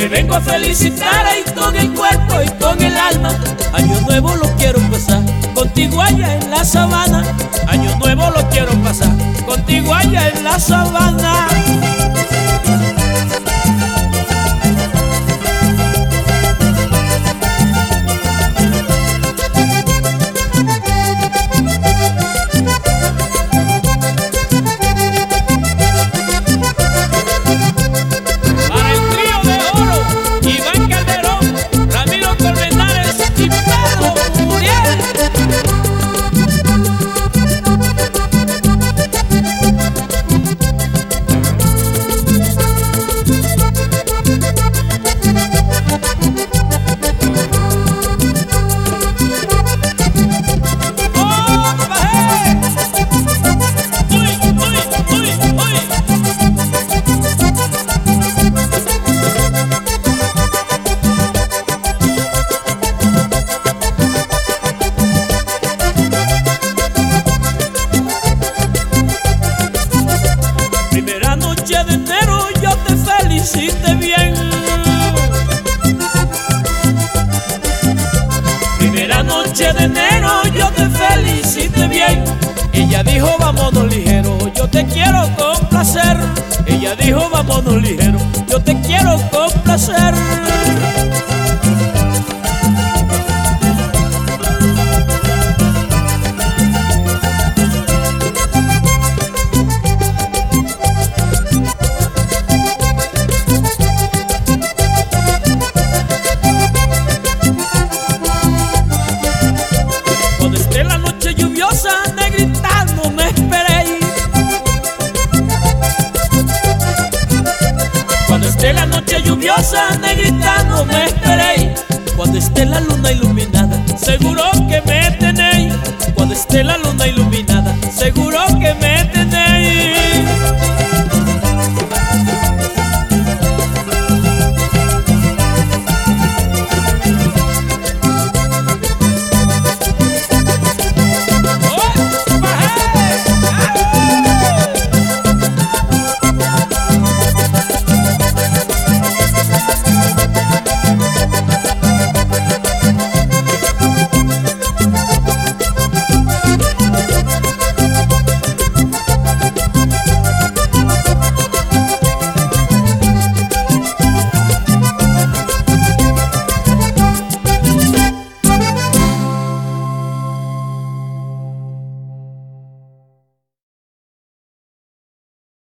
Te vengo a felicitar ahí con el cuerpo y con el alma. Año nuevo lo quiero pasar contigo allá en la sabana. Año nuevo lo quiero pasar contigo allá en la sabana. Primera noche de enero yo te felicité bien. Primera noche de enero yo te felicité bien. Ella dijo vámonos ligero, yo te quiero complacer. Ella dijo vámonos ligero, yo te quiero complacer. Cuando esté la noche lluviosa, negrita, no me esperéis. Cuando esté la noche lluviosa, negrita, no me esperéis. Cuando esté la luna iluminada, seguro que me tenéis. Cuando esté la luna iluminada, seguro que me tenéis.